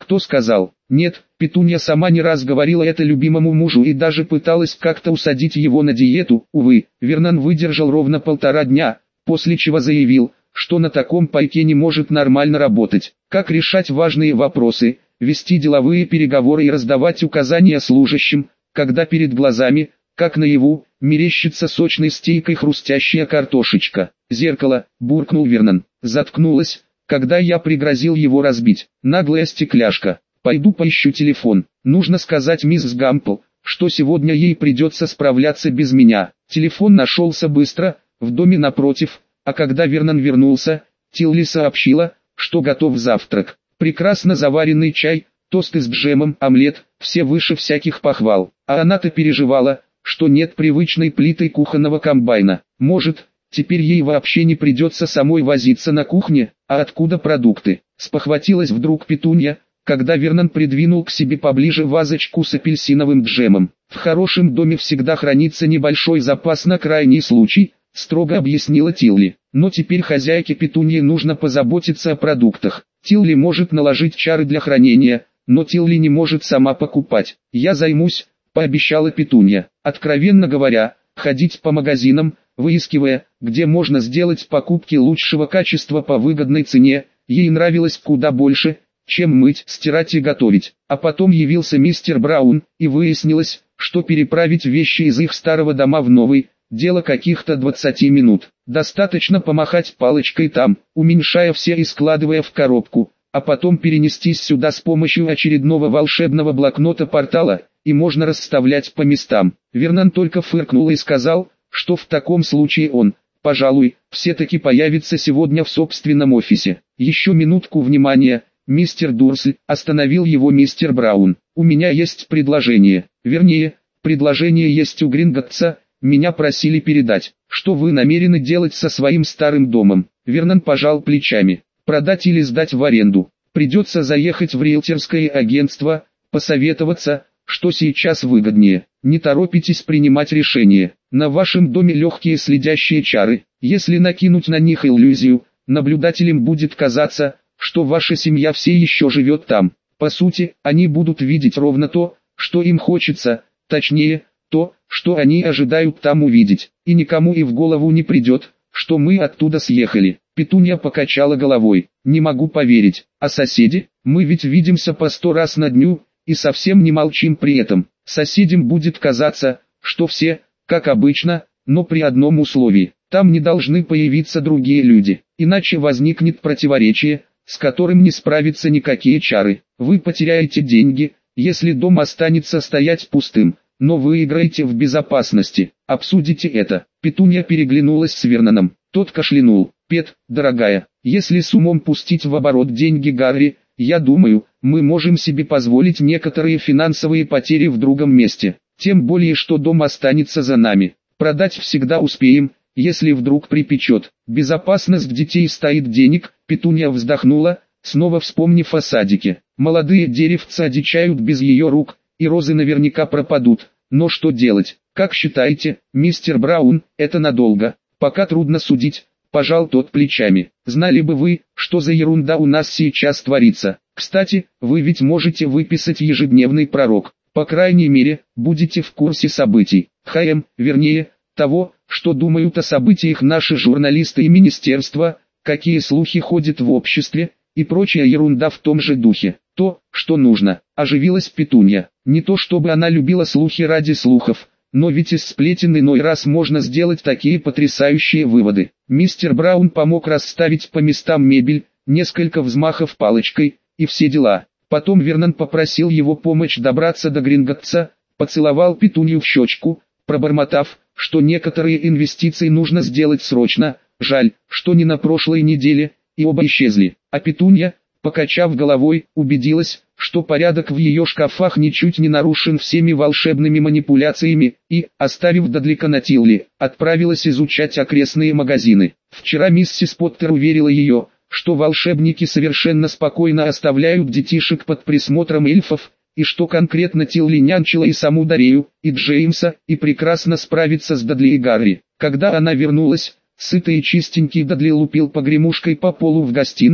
Кто сказал? Нет, Петунья сама не раз говорила это любимому мужу и даже пыталась как-то усадить его на диету. Увы, Вернон выдержал ровно 1,5 дня, после чего заявил, что на таком пайке не может нормально работать. Как решать важные вопросы, вести деловые переговоры и раздавать указания служащим, когда перед глазами, как наяву, мерещится сочной стейкой хрустящая картошечка. «Зеркало», — буркнул Вернон, — заткнулась, когда я пригрозил его разбить. Наглая стекляшка. Пойду поищу телефон. Нужно сказать мисс Гампл, что сегодня ей придется справляться без меня. Телефон нашелся быстро, в доме напротив, а когда Вернон вернулся, Тилли сообщила, что готов завтрак. Прекрасно заваренный чай, тосты с джемом, омлет, все выше всяких похвал. А она-то переживала, что нет привычной плиты кухонного комбайна. Может, теперь ей вообще не придется самой возиться на кухне, а откуда продукты? Спохватилась вдруг Петунья, когда Вернон придвинул к себе поближе вазочку с апельсиновым джемом. В хорошем доме всегда хранится небольшой запас на крайний случай, строго объяснила Тилли. Но теперь хозяйке Петуньи нужно позаботиться о продуктах. Тилли может наложить чары для хранения, но Тилли не может сама покупать. Я займусь, пообещала Петунья. Откровенно говоря, ходить по магазинам, выискивая, где можно сделать покупки лучшего качества по выгодной цене, ей нравилось куда больше, чем мыть, стирать и готовить. А потом явился мистер Браун, и выяснилось, что переправить вещи из их старого дома в новый – дело каких-то 20 минут. Достаточно помахать палочкой там, уменьшая все и складывая в коробку, а потом перенестись сюда с помощью очередного волшебного блокнота-портала, и можно расставлять по местам. Вернон только фыркнул и сказал, что в таком случае он, пожалуй, все-таки появится сегодня в собственном офисе. Еще минутку внимания, мистер Дурсль, остановил его мистер Браун. У меня есть предложение, вернее, предложение есть у Гринготца. Меня просили передать, что вы намерены делать со своим старым домом. Вернон пожал плечами. Продать или сдать в аренду. Придется заехать в риэлторское агентство, посоветоваться, что сейчас выгоднее. Не торопитесь принимать решение. На вашем доме легкие следящие чары. Если накинуть на них иллюзию, наблюдателям будет казаться, что ваша семья все еще живет там. По сути, они будут видеть ровно то, что им хочется, точнее, то, что они ожидают там увидеть, и никому и в голову не придет, что мы оттуда съехали. Петунья покачала головой. Не могу поверить. А соседи? Мы ведь видимся по 100 раз на дню, и совсем не молчим при этом. Соседям будет казаться, что все, как обычно, но при одном условии. Там не должны появиться другие люди, иначе возникнет противоречие, с которым не справятся никакие чары. Вы потеряете деньги, если дом останется стоять пустым. Но выиграете в безопасности. Обсудите это. Петунья переглянулась с Верноном. Тот кашлянул. Пет, дорогая, если с умом пустить в оборот деньги Гарри, я думаю, мы можем себе позволить некоторые финансовые потери в другом месте. Тем более, что дом останется за нами. Продать всегда успеем, если вдруг припечет. Безопасность детей стоит денег. Петунья вздохнула, снова вспомнив о садике. Молодые деревца одичают без ее рук, и розы наверняка пропадут. Но что делать? Как считаете, мистер Браун, это надолго? Пока трудно судить, пожал тот плечами. Знали бы вы, что за ерунда у нас сейчас творится. Кстати, вы ведь можете выписать ежедневный пророк. По крайней мере, будете в курсе событий. Вернее, того, что думают о событиях наши журналисты и министерства, какие слухи ходят в обществе, и прочая ерунда в том же духе. То, что нужно. Оживилась Петунья. Не то чтобы она любила слухи ради слухов, но ведь из сплетен иной раз можно сделать такие потрясающие выводы. Мистер Браун помог расставить по местам мебель, несколько взмахов палочкой, и все дела. Потом Вернон попросил его помочь добраться до Гринготца, поцеловал Петунью в щечку, пробормотав, что некоторые инвестиции нужно сделать срочно, жаль, что не на прошлой неделе, и оба исчезли. А Петунья, покачав головой, убедилась, что порядок в ее шкафах ничуть не нарушен всеми волшебными манипуляциями, и, оставив Дадлика на Тилли, отправилась изучать окрестные магазины. Вчера миссис Поттер уверила ее, что волшебники совершенно спокойно оставляют детишек под присмотром эльфов, и что конкретно Тилли нянчила и саму Дарею, и Джеймса, и прекрасно справится с Дадли и Гарри. Когда она вернулась, сытый и чистенький Дадли лупил погремушкой по полу в гостиной,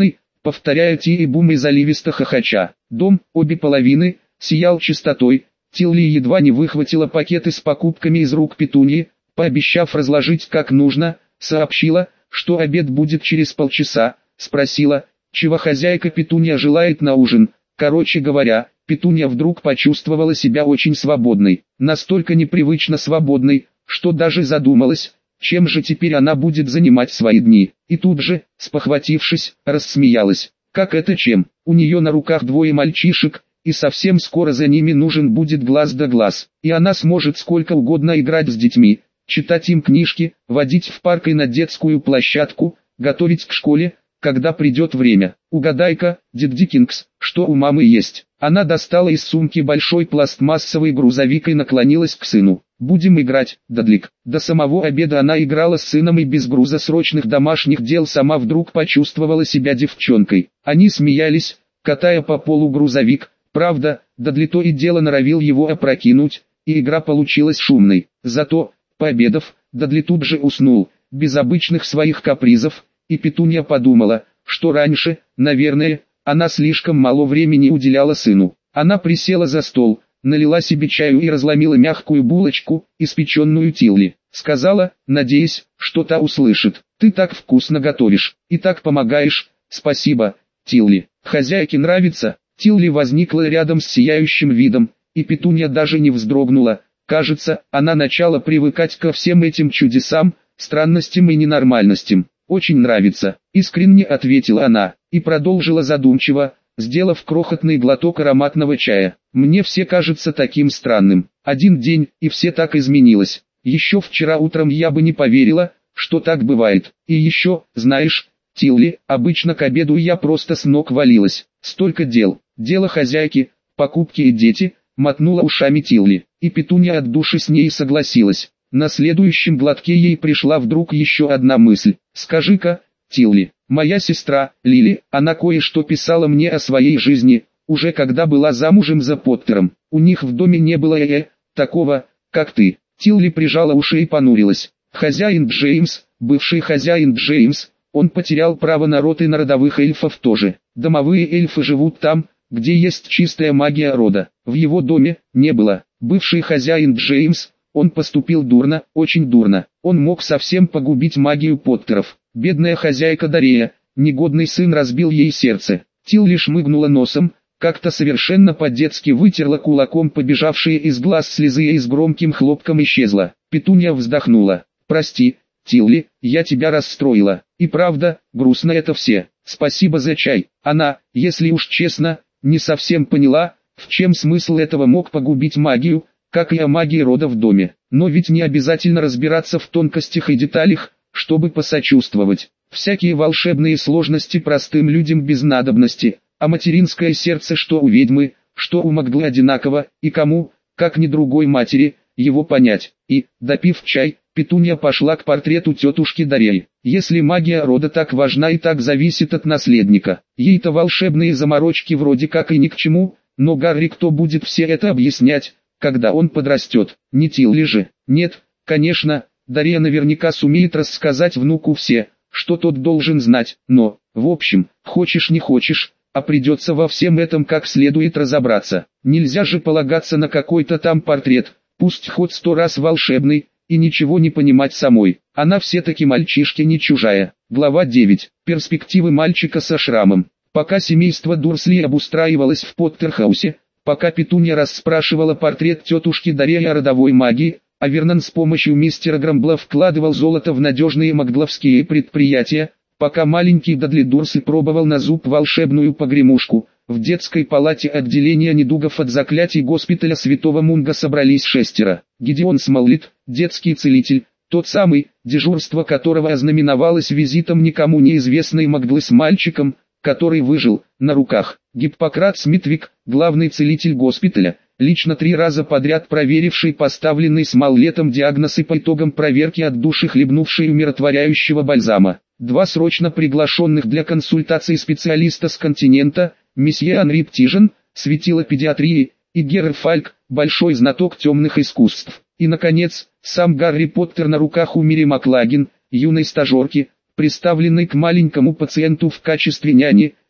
повторяя ти и бум и заливисто хохоча. Дом, обе половины, сиял чистотой. Тилли едва не выхватила пакеты с покупками из рук Петуньи, пообещав разложить как нужно, сообщила, что обед будет через полчаса, спросила, чего хозяйка Петунья желает на ужин. Короче говоря, Петунья вдруг почувствовала себя очень свободной, настолько непривычно свободной, что даже задумалась, чем же теперь она будет занимать свои дни. И тут же, спохватившись, рассмеялась. Как это чем? У нее на руках двое мальчишек, и совсем скоро за ними нужен будет глаз да глаз, и она сможет сколько угодно играть с детьми, читать им книжки, водить в парк и на детскую площадку, готовить к школе, когда придет время. Угадай-ка, дед Дикингс, что у мамы есть. Она достала из сумки большой пластмассовый грузовик и наклонилась к сыну. «Будем играть, Дадлик». До самого обеда она играла с сыном и без груза срочных домашних дел сама вдруг почувствовала себя девчонкой. Они смеялись, катая по полу грузовик. Правда, Дадли то и дело норовил его опрокинуть, и игра получилась шумной. Зато, пообедав, Дадли тут же уснул, без обычных своих капризов, и Петунья подумала, что раньше, наверное, она слишком мало времени уделяла сыну. Она присела за стол, налила себе чаю и разломила мягкую булочку, испеченную Тилли. Сказала, надеясь, что та услышит: «Ты так вкусно готовишь, и так помогаешь, спасибо, Тилли». Хозяйке нравится. Тилли возникла рядом с сияющим видом, и Петунья даже не вздрогнула. Кажется, она начала привыкать ко всем этим чудесам, странностям и ненормальностям. «Очень нравится», — искренне ответила она, и продолжила задумчиво, сделав крохотный глоток ароматного чая. «Мне все кажется таким странным. Один день, и все так изменилось. Еще вчера утром я бы не поверила, что так бывает. И еще, знаешь, Тилли, обычно к обеду я просто с ног валилась. Столько дел. Дело хозяйки, покупки и дети», — мотнула ушами Тилли, и Петунья от души с ней согласилась. На следующем глотке ей пришла вдруг еще одна мысль. «Скажи-ка, Тилли, моя сестра, Лили, она кое-что писала мне о своей жизни, уже когда была замужем за Поттером. У них в доме не было такого, как ты». Тилли прижала уши и понурилась. «Хозяин Джеймс, бывший хозяин Джеймс, он потерял право на род и на родовых эльфов тоже. Домовые эльфы живут там, где есть чистая магия рода. В его доме не было. Бывший хозяин Джеймс, он поступил дурно, очень дурно. Он мог совсем погубить магию Поттеров. Бедная хозяйка Дарея, негодный сын, разбил ей сердце». Тилли шмыгнула носом, как-то совершенно по-детски вытерла кулаком побежавшие из глаз слезы и с громким хлопком исчезла. Петунья вздохнула. «Прости, Тилли, я тебя расстроила. И правда, грустно это все. Спасибо за чай». Она, если уж честно, не совсем поняла, в чем смысл этого мог погубить магию, как и о магии рода в доме. Но ведь не обязательно разбираться в тонкостях и деталях, чтобы посочувствовать. Всякие волшебные сложности простым людям без надобности, а материнское сердце что у ведьмы, что у Магдлы одинаково, и кому, как ни другой матери, его понять. И, допив чай, Петунья пошла к портрету тетушки Дарьи. Если магия рода так важна и так зависит от наследника, ей-то волшебные заморочки вроде как и ни к чему, но Гарри кто будет все это объяснять, когда он подрастет? Не Тилли же? Нет, конечно, Дарья наверняка сумеет рассказать внуку все, что тот должен знать, но, в общем, хочешь не хочешь, а придется во всем этом как следует разобраться. Нельзя же полагаться на какой-то там портрет, пусть хоть 100 раз волшебный, и ничего не понимать самой. Она все-таки мальчишке не чужая. Глава 9. Перспективы мальчика со шрамом. Пока семейство Дурсли обустраивалось в Поттерхаусе, пока Петунья расспрашивала портрет тетушки Дарьи о родовой магии, а Вернон с помощью мистера Грамбла вкладывал золото в надежные магдловские предприятия, пока маленький Дадли Дурсли пробовал на зуб волшебную погремушку, в детской палате отделения недугов от заклятий госпиталя Святого Мунга собрались 6. Гидеон Смоллит, детский целитель, тот самый, дежурство которого ознаменовалось визитом никому неизвестной Магдлы с мальчиком, который выжил, на руках. Гиппократ Смитвик, главный целитель госпиталя, лично 3 раза подряд проверивший поставленный Смоллетом диагноз и по итогам проверки от души хлебнувший умиротворяющего бальзама. 2 срочно приглашенных для консультаций специалиста с континента, месье Анри Птижен, светило педиатрии, и Герр Фальк, большой знаток темных искусств. И, наконец, сам Гарри Поттер на руках у Мири Маклагин, юной стажерки, приставленной к маленькому пациенту в качестве няни,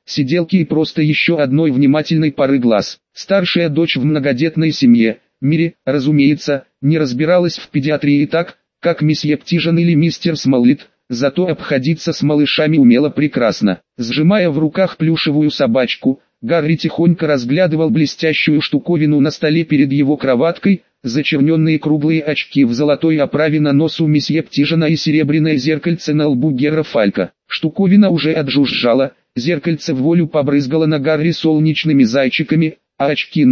сиделки и просто еще одной внимательной пары глаз. Старшая дочь в многодетной семье, Мири, разумеется, не разбиралась в педиатрии так, как месье Птижан или мистер Смоллит, зато обходиться с малышами умела прекрасно. Сжимая в руках плюшевую собачку, Гарри тихонько разглядывал блестящую штуковину на столе перед его кроваткой, зачерненные круглые очки в золотой оправе на носу месье Птижана и серебряное зеркальце на лбу Герра Фалька. Штуковина уже отжужжала, зеркальце в волю побрызгало на Гарри солнечными зайчиками, а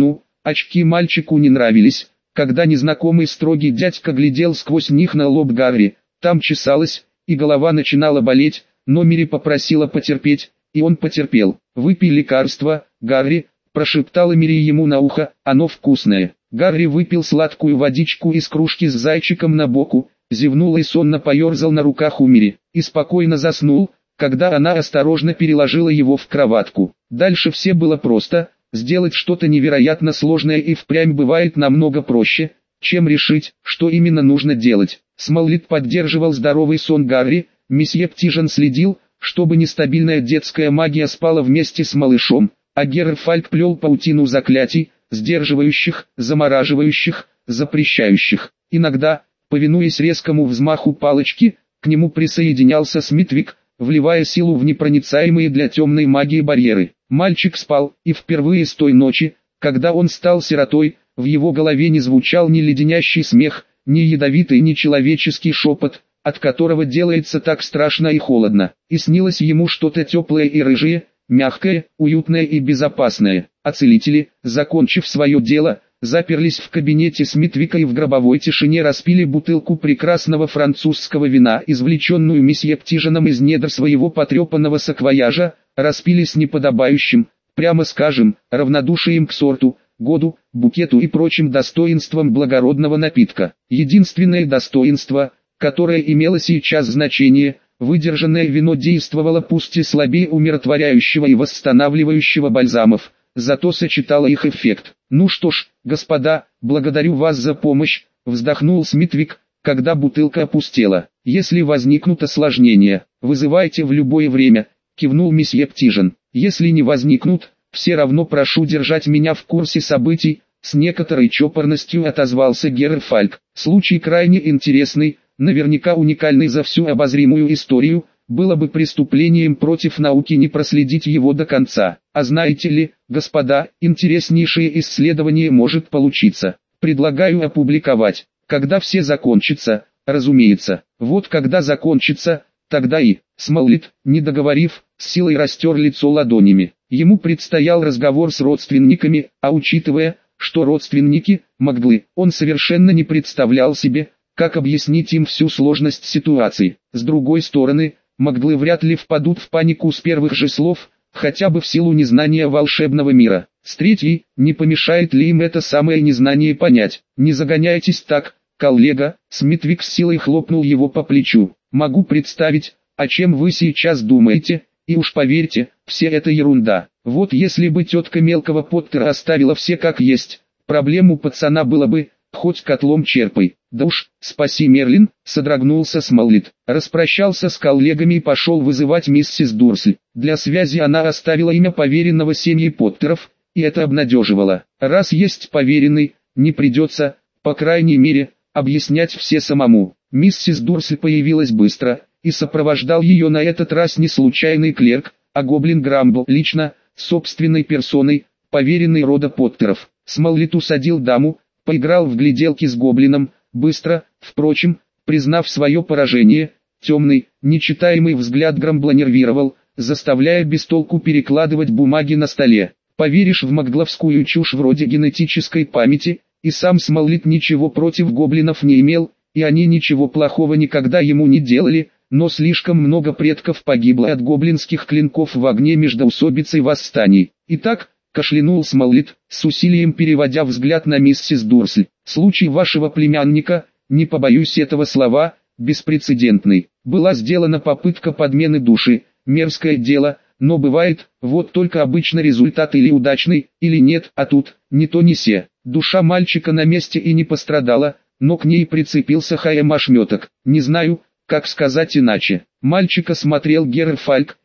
очки мальчику не нравились. Когда незнакомый строгий дядька глядел сквозь них на лоб Гарри, там чесалось, и голова начинала болеть, но Мири попросила потерпеть, и он потерпел. «Выпей лекарство, Гарри», – прошептала Мири ему на ухо, – «оно вкусное». Гарри выпил сладкую водичку из кружки с зайчиком на боку, зевнул и сонно поерзал на руках у Мири, и спокойно заснул, когда она осторожно переложила его в кроватку. Дальше все было просто. Сделать что-то невероятно сложное и впрямь бывает намного проще, чем решить, что именно нужно делать. Смоллит поддерживал здоровый сон Гарри, месье Птижан следил, чтобы нестабильная детская магия спала вместе с малышом, а Герр Фальк плел паутину заклятий, сдерживающих, замораживающих, запрещающих. Иногда, повинуясь резкому взмаху палочки, к нему присоединялся Смитвик, вливая силу в непроницаемые для темной магии барьеры. Мальчик спал, и впервые с той ночи, когда он стал сиротой, в его голове не звучал ни леденящий смех, ни ядовитый нечеловеческий шепот, от которого делается так страшно и холодно, и снилось ему что-то теплое и рыжее, мягкое, уютное и безопасное. А целители, закончив свое дело, заперлись в кабинете Смитвика и в гробовой тишине распили бутылку прекрасного французского вина, извлеченную месье Птижаном из недр своего потрепанного саквояжа, распили с неподобающим, прямо скажем, равнодушием к сорту, году, букету и прочим достоинствам благородного напитка. Единственное достоинство, которое имело сейчас значение, выдержанное вино действовало пусть и слабее умиротворяющего и восстанавливающего бальзамов, зато сочетало их эффект. «Ну что ж, господа, благодарю вас за помощь», — вздохнул Смитвик, когда бутылка опустела. «Если возникнут осложнения, вызывайте в любое время», — кивнул месье Птижан. «Если не возникнут, все равно прошу держать меня в курсе событий», — с некоторой чопорностью отозвался Герр Фальк. «Случай крайне интересный, наверняка уникальный за всю обозримую историю, было бы преступлением против науки не проследить его до конца. А знаете ли, господа, интереснейшее исследование может получиться. Предлагаю опубликовать, когда все закончится, разумеется. Вот когда закончится, тогда и...» Смоллит, не договорив, с силой растер лицо ладонями. Ему предстоял разговор с родственниками, а учитывая, что родственники – маглы, он совершенно не представлял себе, как объяснить им всю сложность ситуации. С другой стороны, маглы вряд ли впадут в панику с первых же слов, хотя бы в силу незнания волшебного мира. С третьей, не помешает ли им это самое незнание понять. «Не загоняйтесь так, коллега», — Смитвик с силой хлопнул его по плечу. «Могу представить, о чем вы сейчас думаете, и уж поверьте, все это ерунда. Вот если бы тетка мелкого Поттера оставила все как есть, проблем у пацана было бы, хоть котлом черпай». «Да уж, спаси Мерлин», — содрогнулся Смоллит. Распрощался с коллегами и пошел вызывать миссис Дурсль. Для связи она оставила имя поверенного семьи Поттеров, и это обнадеживало. Раз есть поверенный, не придется, по крайней мере, объяснять все самому. Миссис Дурсль появилась быстро, и сопровождал ее на этот раз не случайный клерк, а гоблин Грамбл лично, собственной персоной, поверенный рода Поттеров. Смоллит усадил даму, поиграл в гляделки с гоблином, быстро, впрочем, признав свое поражение. Темный, нечитаемый взгляд Грамбла нервировал, заставляя без толку перекладывать бумаги на столе. Поверишь в магловскую чушь вроде генетической памяти, и сам Смоллит ничего против гоблинов не имел, и они ничего плохого никогда ему не делали, но слишком много предков погибло от гоблинских клинков в огне междоусобиц и восстаний. Итак, кашлянул Смоллит, с усилием переводя взгляд на миссис Дурсль. «Случай вашего племянника, не побоюсь этого слова, беспрецедентный. Была сделана попытка подмены души, мерзкое дело, но бывает, вот только обычно результат или удачный, или нет, а тут, ни то ни се. Душа мальчика на месте и не пострадала, но к ней прицепился хаем ошметок. Не знаю, как сказать иначе». Мальчика смотрел Герр Фальк,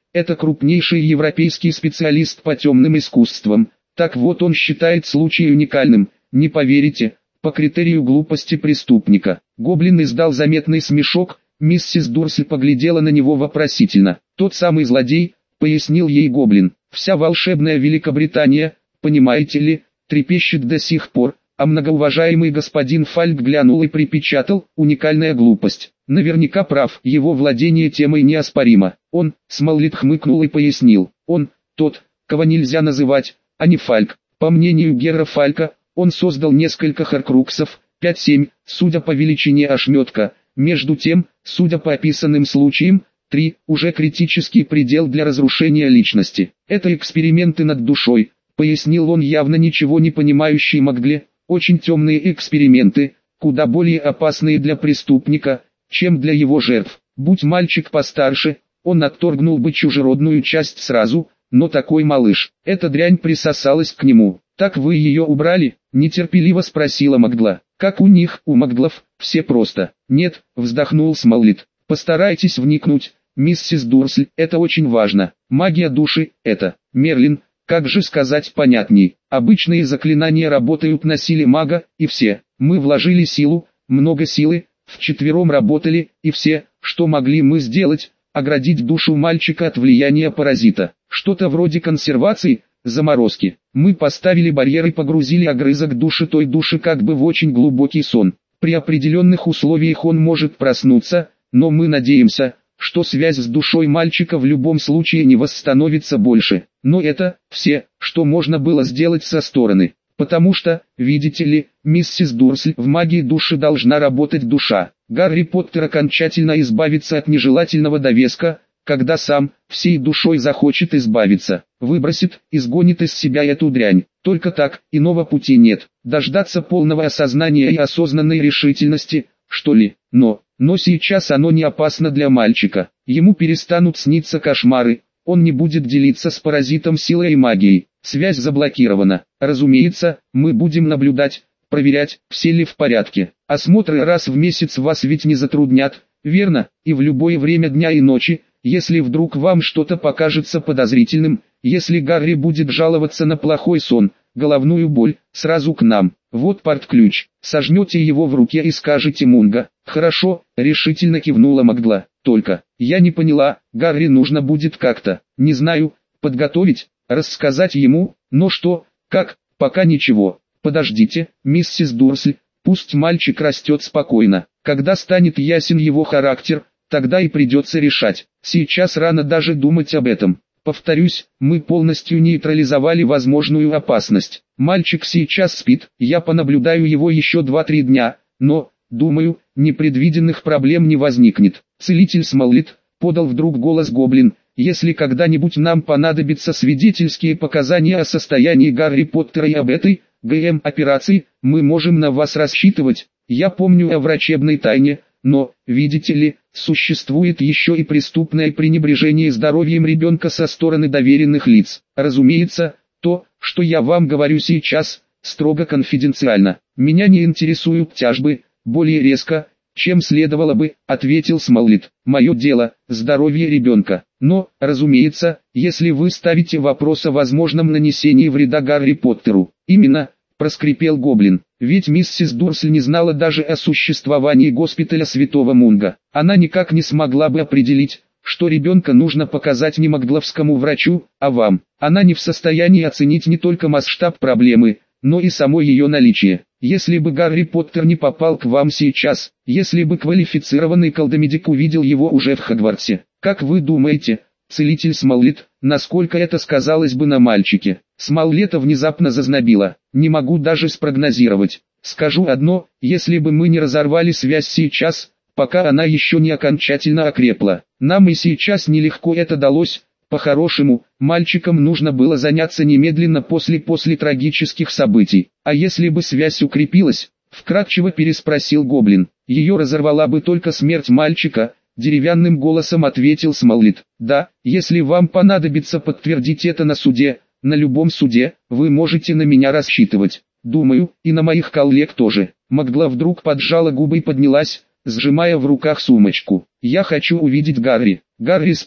это крупнейший европейский специалист по темным искусствам. Так вот, он считает случай уникальным, не поверите, по критерию глупости преступника. Гоблин издал заметный смешок, миссис Дурсль поглядела на него вопросительно. «Тот самый злодей», — пояснил ей Гоблин, — «вся волшебная Великобритания, понимаете ли, трепещет до сих пор». А многоуважаемый господин Фальк глянул и припечатал: «Уникальная глупость». Наверняка прав, его владение темой неоспоримо. Он, Смоллит хмыкнул и пояснил, он, тот, кого нельзя называть, а не Фальк. По мнению Герра Фалька, он создал несколько хоркруксов, 5-7, судя по величине ошметка. Между тем, судя по описанным случаям, 3, уже критический предел для разрушения личности. Это эксперименты над душой, пояснил он явно ничего не понимающей Магдле. Очень темные эксперименты, куда более опасные для преступника, чем для его жертв. Будь мальчик постарше, он отторгнул бы чужеродную часть сразу, но такой малыш, эта дрянь присосалась к нему. «Так вы ее убрали?» – нетерпеливо спросила Магдла. «Как у них, у Магдлов, все просто». «Нет», – вздохнул Смоллит. «Постарайтесь вникнуть, миссис Дурсль, это очень важно. Магия души – это, Мерлин, как же сказать понятней, обычные заклинания работают на силе мага, и все. Мы вложили силу, много силы, вчетвером работали, и все, что могли мы сделать, оградить душу мальчика от влияния паразита. Что-то вроде консервации, заморозки. Мы поставили барьер и погрузили огрызок души той души как бы в очень глубокий сон. При определенных условиях он может проснуться, но мы надеемся, что связь с душой мальчика в любом случае не восстановится больше. Но это все, что можно было сделать со стороны. Потому что, видите ли, миссис Дурсль, в магии души должна работать душа. Гарри Поттер окончательно избавится от нежелательного довеска, когда сам, всей душой захочет избавиться. Выбросит, изгонит из себя эту дрянь. Только так, иного пути нет. Дождаться полного осознания и осознанной решительности, что ли. Но сейчас оно не опасно для мальчика. Ему перестанут сниться кошмары. Он не будет делиться с паразитом силой и магией. Связь заблокирована. Разумеется, мы будем наблюдать, проверять, все ли в порядке. Осмотры раз в месяц вас ведь не затруднят, верно? И в любое время дня и ночи, если вдруг вам что-то покажется подозрительным, если Гарри будет жаловаться на плохой сон, головную боль, сразу к нам. Вот порт-ключ. Сожмете его в руке и скажете Мунга. Хорошо, решительно кивнула Магдла. Только, я не поняла, Гарри нужно будет как-то, не знаю, подготовить, рассказать ему, но что, как, пока ничего. Подождите, миссис Дурсль, пусть мальчик растет спокойно. Когда станет ясен его характер, тогда и придется решать. Сейчас рано даже думать об этом. Повторюсь, мы полностью нейтрализовали возможную опасность. Мальчик сейчас спит, я понаблюдаю его еще 2-3 дня, но, думаю, непредвиденных проблем не возникнет. Целитель Смоллит, подал вдруг голос Гоблин, если когда-нибудь нам понадобятся свидетельские показания о состоянии Гарри Поттера и об этой, операции, мы можем на вас рассчитывать. Я помню о врачебной тайне, но, видите ли, существует еще и преступное пренебрежение здоровьем ребенка со стороны доверенных лиц. Разумеется, то, что я вам говорю сейчас, строго конфиденциально. Меня не интересуют тяжбы, более резко, чем следовало бы, ответил Смоллит. Мое дело – здоровье ребенка. Но, разумеется, если вы ставите вопрос о возможном нанесении вреда Гарри Поттеру, именно, проскрипел Гоблин, ведь миссис Дурсль не знала даже о существовании госпиталя Святого Мунга. Она никак не смогла бы определить, что ребенка нужно показать не магдловскому врачу, а вам. Она не в состоянии оценить не только масштаб проблемы, но и само ее наличие. Если бы Гарри Поттер не попал к вам сейчас, если бы квалифицированный колдомедик увидел его уже в Хогвартсе, как вы думаете, целитель Смоллит, насколько это сказалось бы на мальчике? Смоллета внезапно зазнобило. Не могу даже спрогнозировать. Скажу одно, если бы мы не разорвали связь сейчас, пока она еще не окончательно окрепла, нам и сейчас нелегко это далось. По-хорошему, мальчикам нужно было заняться немедленно после трагических событий. А если бы связь укрепилась, вкратчиво переспросил Гоблин, ее разорвала бы только смерть мальчика, деревянным голосом ответил Смоллит. Да, если вам понадобится подтвердить это на суде, на любом суде, вы можете на меня рассчитывать. Думаю, и на моих коллег тоже. Магдла вдруг поджала губы и поднялась, сжимая в руках сумочку. Я хочу увидеть Гарри. Гарри спал.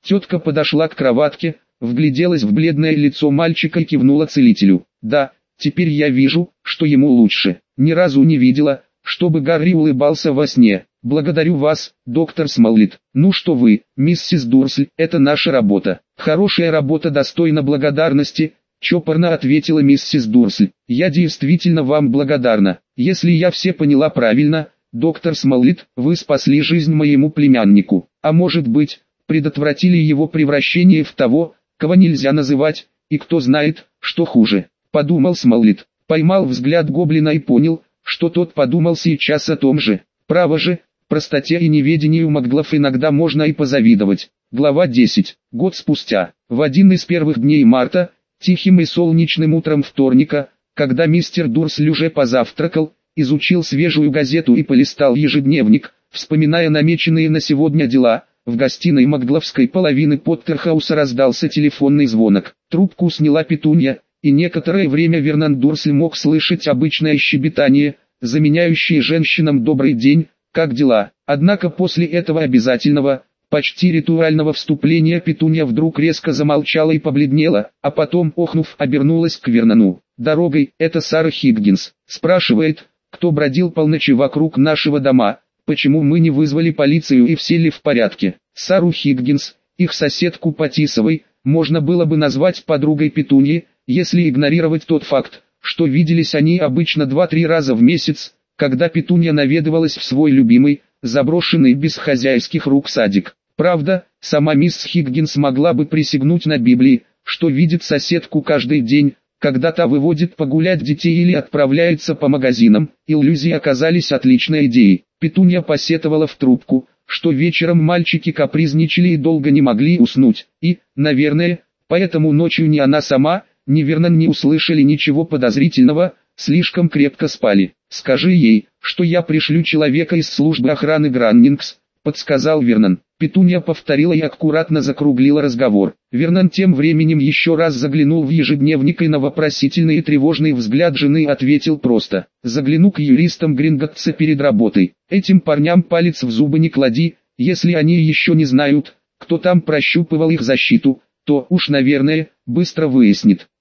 Тетка подошла к кроватке, вгляделась в бледное лицо мальчика и кивнула целителю. Да, теперь я вижу, что ему лучше. Ни разу не видела, чтобы Гарри улыбался во сне. Благодарю вас, доктор Смоллит. Ну что вы, миссис Дурсль, это наша работа. Хорошая работа достойна благодарности, чопорно ответила миссис Дурсль. Я действительно вам благодарна. Если я все поняла правильно, доктор Смоллит, вы спасли жизнь моему племяннику. А может быть, предотвратили его превращение в того, кого нельзя называть, и кто знает, что хуже. Подумал Смоллит. Поймал взгляд гоблина и понял, что тот подумал сейчас о том же. Право же, простоте и неведению маглов иногда можно и позавидовать. Глава 10. Год спустя, в один из первых дней марта, тихим и солнечным утром вторника, когда мистер Дурсль уже позавтракал, изучил свежую газету и полистал ежедневник, вспоминая намеченные на сегодня дела, в гостиной магловской половины Поттерхауса раздался телефонный звонок. Трубку сняла Петунья, и некоторое время Вернон Дурсль мог слышать обычное щебетание, заменяющее женщинам «добрый день», «как дела?». Однако после этого обязательного, почти ритуального вступления Петунья вдруг резко замолчала и побледнела, а потом, охнув, обернулась к Вернону. «Дорогой, это Сара Хиггинс. Спрашивает, кто бродил полночи вокруг нашего дома, почему мы не вызвали полицию и все ли в порядке». Сару Хиггинс, их соседку по Тисовой, можно было бы назвать подругой Петуньи, если игнорировать тот факт, что виделись они обычно 2-3 раза в месяц, когда Петунья наведывалась в свой любимый, заброшенный без хозяйских рук садик. Правда, сама мисс Хиггинс могла бы присягнуть на Библии, что видит соседку каждый день, когда та выводит погулять детей или отправляется по магазинам. Иллюзии оказались отличной идеей. Петунья посетовала в трубку, что вечером мальчики капризничали и долго не могли уснуть, и, наверное, поэтому ночью ни она сама, ни Вернон не услышали ничего подозрительного, слишком крепко спали. «Скажи ей, что я пришлю человека из службы охраны Граннингс», — подсказал Вернон. Петунья повторила и аккуратно закруглила разговор. Вернон тем временем еще раз заглянул в ежедневник и на вопросительный и тревожный взгляд жены ответил просто: «Загляну к юристам Гринготтса перед работой. Этим парням палец в зубы не клади, если они еще не знают, кто там прощупывал их защиту, то уж, наверное, быстро выяснит».